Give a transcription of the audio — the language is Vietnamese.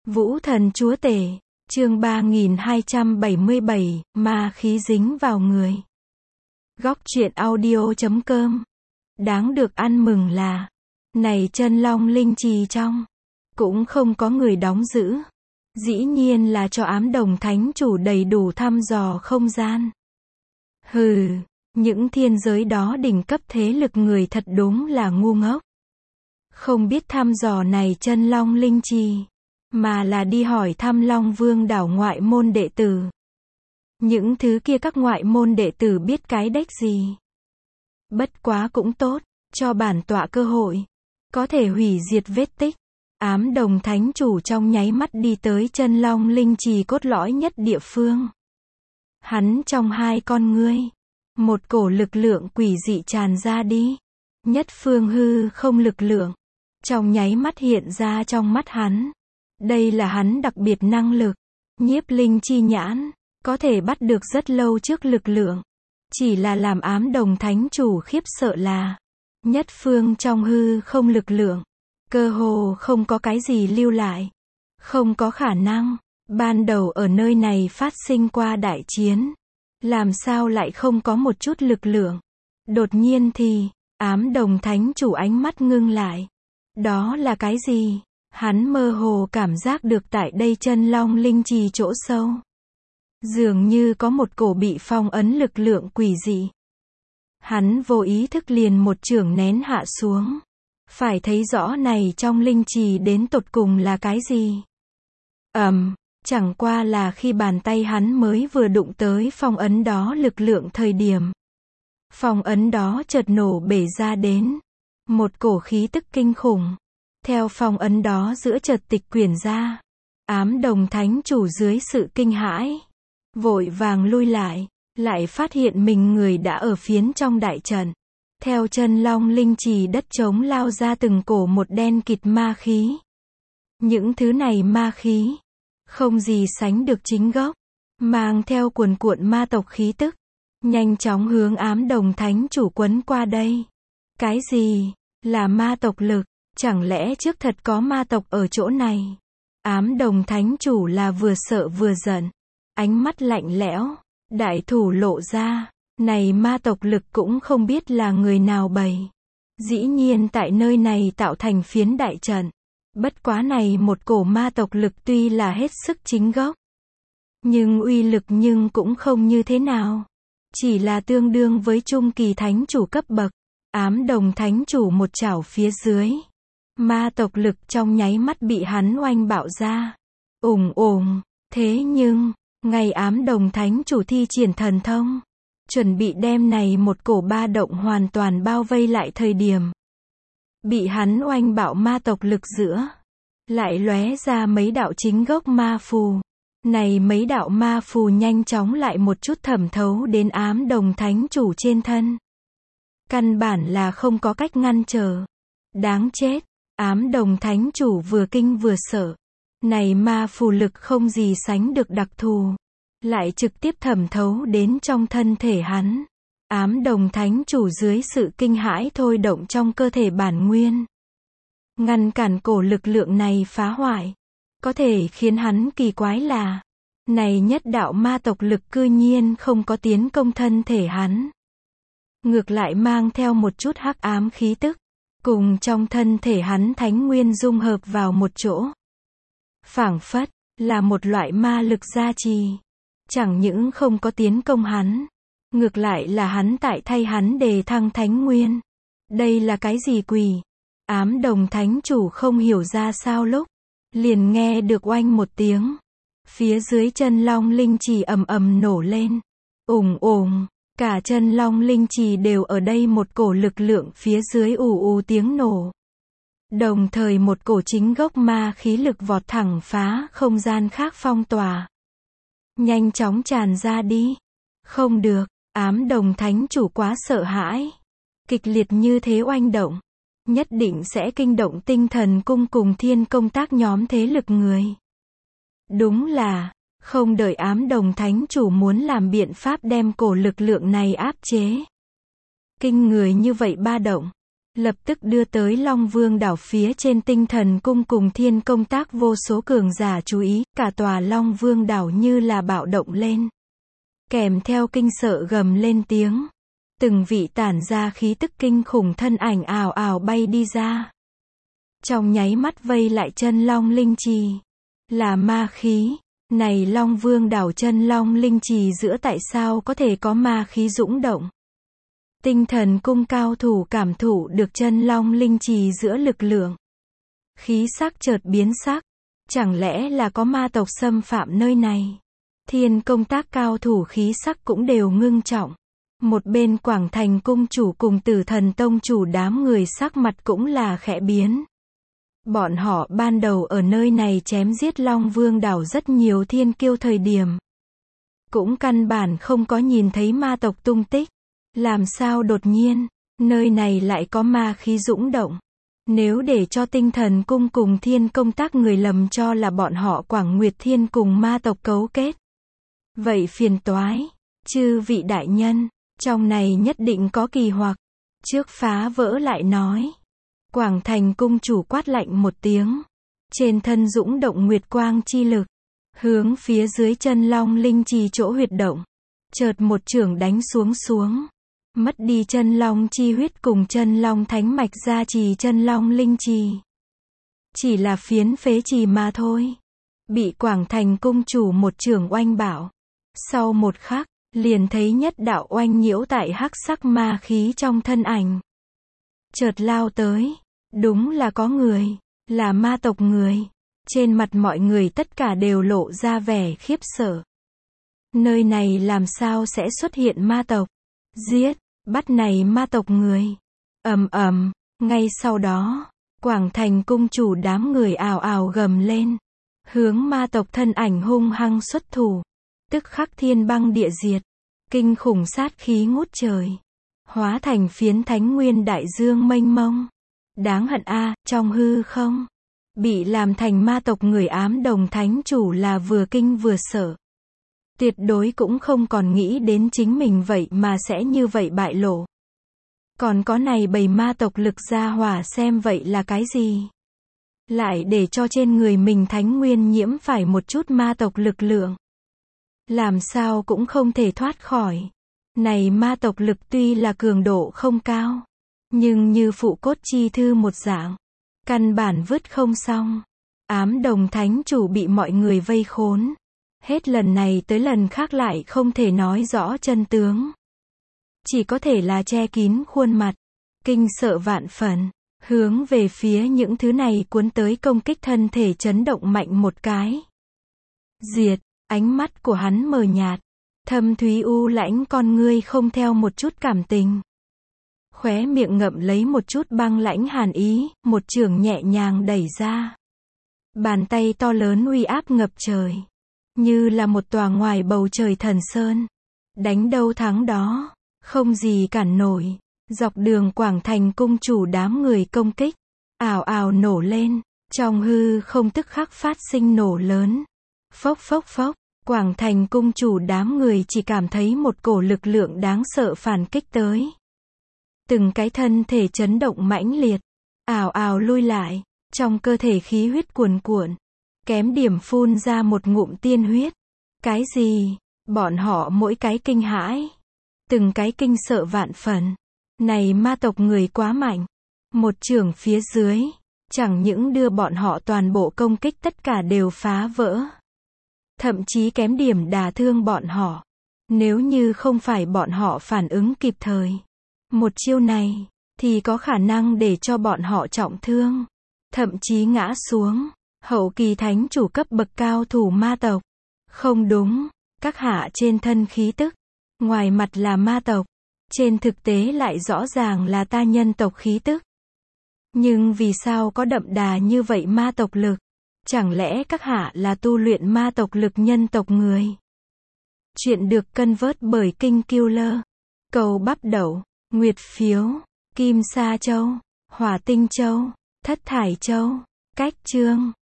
Vũ thần chúa tể, chương 3277, ma khí dính vào người. Góc truyện audio.com. Đáng được ăn mừng là, này chân long linh trì trong, cũng không có người đóng giữ. Dĩ nhiên là cho ám đồng thánh chủ đầy đủ thăm dò không gian. Hừ, những thiên giới đó đỉnh cấp thế lực người thật đúng là ngu ngốc. Không biết thăm dò này chân long linh trì, mà là đi hỏi thăm Long Vương đảo ngoại môn đệ tử. Những thứ kia các ngoại môn đệ tử biết cái đếch gì. Bất quá cũng tốt, cho bản tọa cơ hội, có thể hủy diệt vết tích. Ám đồng thánh chủ trong nháy mắt đi tới chân long linh trì cốt lõi nhất địa phương. Hắn trong hai con ngươi, một cổ lực lượng quỷ dị tràn ra đi. Nhất phương hư không lực lượng, trong nháy mắt hiện ra trong mắt hắn. Đây là hắn đặc biệt năng lực, nhiếp linh chi nhãn, có thể bắt được rất lâu trước lực lượng. Chỉ là làm ám đồng thánh chủ khiếp sợ là, nhất phương trong hư không lực lượng, cơ hồ không có cái gì lưu lại. Không có khả năng, ban đầu ở nơi này phát sinh qua đại chiến. Làm sao lại không có một chút lực lượng? Đột nhiên thì, ám đồng thánh chủ ánh mắt ngưng lại. Đó là cái gì? Hắn mơ hồ cảm giác được tại đây chân long linh trì chỗ sâu. Dường như có một cổ bị phong ấn lực lượng quỷ dị. Hắn vô ý thức liền một chưởng nén hạ xuống. Phải thấy rõ này trong linh trì đến tột cùng là cái gì. Chẳng qua là khi bàn tay hắn mới vừa đụng tới phong ấn đó lực lượng thời điểm. Phong ấn đó chợt nổ bể ra đến. Một cổ khí tức kinh khủng. Theo phong ấn đó giữa chợt tịch quyển ra. Ám đồng thánh chủ dưới sự kinh hãi, vội vàng lui lại phát hiện mình người đã ở phiến trong đại trận. Theo chân long linh trì đất trống lao ra từng cổ một đen kịt ma khí. Những thứ này ma khí, không gì sánh được chính gốc, mang theo cuồn cuộn ma tộc khí tức, nhanh chóng hướng ám đồng thánh chủ quấn qua đây. Cái gì? Là ma tộc lực? Chẳng lẽ trước thật có ma tộc ở chỗ này? Ám đồng thánh chủ là vừa sợ vừa giận, ánh mắt lạnh lẽo, đại thủ lộ ra, này ma tộc lực cũng không biết là người nào bày. Dĩ nhiên tại nơi này tạo thành phiến đại trận. Bất quá này một cổ ma tộc lực tuy là hết sức chính gốc, nhưng uy lực nhưng cũng không như thế nào. Chỉ là tương đương với trung kỳ thánh chủ cấp bậc. Ám đồng thánh chủ một chảo phía dưới. Ma tộc lực trong nháy mắt bị hắn oanh bạo ra. Thế nhưng, ngày ám đồng thánh chủ thi triển thần thông, chuẩn bị đem này một cổ ba động hoàn toàn bao vây lại thời điểm. Bị hắn oanh bạo ma tộc lực giữa. Lại lóe ra mấy đạo chính gốc ma phù. Này mấy đạo ma phù nhanh chóng lại một chút thẩm thấu đến ám đồng thánh chủ trên thân. Căn bản là không có cách ngăn trở. Đáng chết, ám đồng thánh chủ vừa kinh vừa sợ. Này ma phù lực không gì sánh được đặc thù. Lại trực tiếp thẩm thấu đến trong thân thể hắn. Ám đồng thánh chủ dưới sự kinh hãi thôi động trong cơ thể bản nguyên. Ngăn cản cổ lực lượng này phá hoại. Có thể khiến hắn kỳ quái là, này nhất đạo ma tộc lực cư nhiên không có tiến công thân thể hắn. Ngược lại mang theo một chút hắc ám khí tức, cùng trong thân thể hắn thánh nguyên dung hợp vào một chỗ. Phảng phất, là một loại ma lực gia trì. Chẳng những không có tiến công hắn, ngược lại là hắn tại thay hắn đề thăng thánh nguyên. Đây là cái gì quỷ? Ám đồng thánh chủ không hiểu ra sao lúc, liền nghe được oanh một tiếng. Phía dưới chân long linh trì ầm ầm nổ lên. Cả chân long linh trì đều ở đây một cổ lực lượng phía dưới ù tiếng nổ. Đồng thời một cổ chính gốc ma khí lực vọt thẳng phá không gian khác phong tỏa. Nhanh chóng tràn ra đi. Không được, ám đồng thánh chủ quá sợ hãi. Kịch liệt như thế oanh động. Nhất định sẽ kinh động tinh thần cung cùng thiên công tác nhóm thế lực người. Đúng là, không đợi ám đồng thánh chủ muốn làm biện pháp đem cổ lực lượng này áp chế. Kinh người như vậy ba động. lập tức đưa tới Long Vương đảo phía trên Tinh Thần Cung cùng Thiên Công Tác vô số cường giả chú ý, cả tòa Long Vương đảo như là bạo động lên. Kèm theo kinh sợ gầm lên tiếng. Từng vị tản ra khí tức kinh khủng thân ảnh ào ào bay đi ra. Trong nháy mắt vây lại chân Long Linh Trì. Là ma khí. Này Long Vương đảo chân Long Linh Trì giữa tại sao có thể có ma khí dũng động? Tinh Thần Cung cao thủ cảm thụ được chân Long Linh Trì giữa lực lượng. Khí sắc chợt biến sắc. Chẳng lẽ là có ma tộc xâm phạm nơi này? Thiên Công Tác cao thủ khí sắc cũng đều ngưng trọng. Một bên Quảng Thành Cung chủ cùng Tử Thần Tông chủ đám người sắc mặt cũng là khẽ biến. Bọn họ ban đầu ở nơi này chém giết Long Vương đảo rất nhiều thiên kiêu thời điểm. Cũng căn bản không có nhìn thấy ma tộc tung tích. Làm sao đột nhiên, nơi này lại có ma khí dũng động. Nếu để cho Tinh Thần Cung cùng Thiên Công Tác người lầm cho là bọn họ Quảng Nguyệt Thiên cùng ma tộc cấu kết. Vậy phiền toái, chư vị đại nhân, trong này nhất định có kỳ hoặc. Trước phá vỡ lại nói. Quảng Thành Cung chủ quát lạnh một tiếng. Trên thân dũng động nguyệt quang chi lực. Hướng phía dưới chân Long Linh Trì chỗ huyệt động. Chợt một chưởng đánh xuống. Mất đi chân Long chi huyết cùng chân Long thánh mạch gia trì chân Long Linh Trì. Chỉ là phiến phế trì mà thôi. Bị Quảng Thành Cung chủ một chưởng oanh bảo. Sau một khắc, liền thấy nhất đạo oanh nhiễu tại hắc sắc ma khí trong thân ảnh. Chợt lao tới. Đúng là có người. Là ma tộc người. Trên mặt mọi người tất cả đều lộ ra vẻ khiếp sợ. Nơi này làm sao sẽ xuất hiện ma tộc? Giết, bắt này ma tộc người. Ầm ầm, ngay sau đó, Quảng Thành Cung chủ đám người ào ào gầm lên. Hướng ma tộc thân ảnh hung hăng xuất thủ. Tức khắc thiên băng địa diệt. Kinh khủng sát khí ngút trời. Hóa thành phiến thánh nguyên đại dương mênh mông. Đáng hận a, trong hư không. Bị làm thành ma tộc người ám đồng thánh chủ là vừa kinh vừa sợ. Tuyệt đối cũng không còn nghĩ đến chính mình vậy mà sẽ như vậy bại lộ. Còn có này bầy ma tộc lực gia hỏa xem vậy là cái gì? Lại để cho trên người mình thánh nguyên nhiễm phải một chút ma tộc lực lượng. Làm sao cũng không thể thoát khỏi. Này ma tộc lực tuy là cường độ không cao. Nhưng như phụ cốt chi thư một dạng. Căn bản vứt không xong. Ám đồng thánh chủ bị mọi người vây khốn. Hết lần này tới lần khác lại không thể nói rõ chân tướng. Chỉ có thể là che kín khuôn mặt. Kinh sợ vạn phần. Hướng về phía những thứ này cuốn tới công kích thân thể chấn động mạnh một cái. Diệt, ánh mắt của hắn mờ nhạt. Thâm thúy u lãnh con ngươi không theo một chút cảm tình. Khóe miệng ngậm lấy một chút băng lãnh hàn ý, một chưởng nhẹ nhàng đẩy ra. Bàn tay to lớn uy áp ngập trời. Như là một tòa ngoài bầu trời thần sơn. Đánh đâu thắng đó. Không gì cản nổi. Dọc đường Quảng Thành Cung chủ đám người công kích. Ào ào nổ lên. Trong hư không tức khắc phát sinh nổ lớn. Phốc phốc phốc. Quảng Thành Cung chủ đám người chỉ cảm thấy một cổ lực lượng đáng sợ phản kích tới. Từng cái thân thể chấn động mãnh liệt. Ào ào lui lại. Trong cơ thể khí huyết cuồn cuộn. Kém điểm phun ra một ngụm tiên huyết. Cái gì? Bọn họ mỗi cái kinh hãi. Từng cái kinh sợ vạn phần. Này ma tộc người quá mạnh. Một chưởng phía dưới. Chẳng những đưa bọn họ toàn bộ công kích tất cả đều phá vỡ. Thậm chí kém điểm đả thương bọn họ. Nếu như không phải bọn họ phản ứng kịp thời. Một chiêu này. Thì có khả năng để cho bọn họ trọng thương. Thậm chí ngã xuống. Hậu kỳ thánh chủ cấp bậc cao thủ ma tộc. Không đúng. Các hạ trên thân khí tức. Ngoài mặt là ma tộc. Trên thực tế lại rõ ràng là ta nhân tộc khí tức. Nhưng vì sao có đậm đà như vậy ma tộc lực? Chẳng lẽ các hạ là tu luyện ma tộc lực nhân tộc người? Chuyện được cân vớt bởi Kinh Killer. Cầu bắp đậu, nguyệt phiếu, kim sa châu, hỏa tinh châu, thất thải châu. Cách chương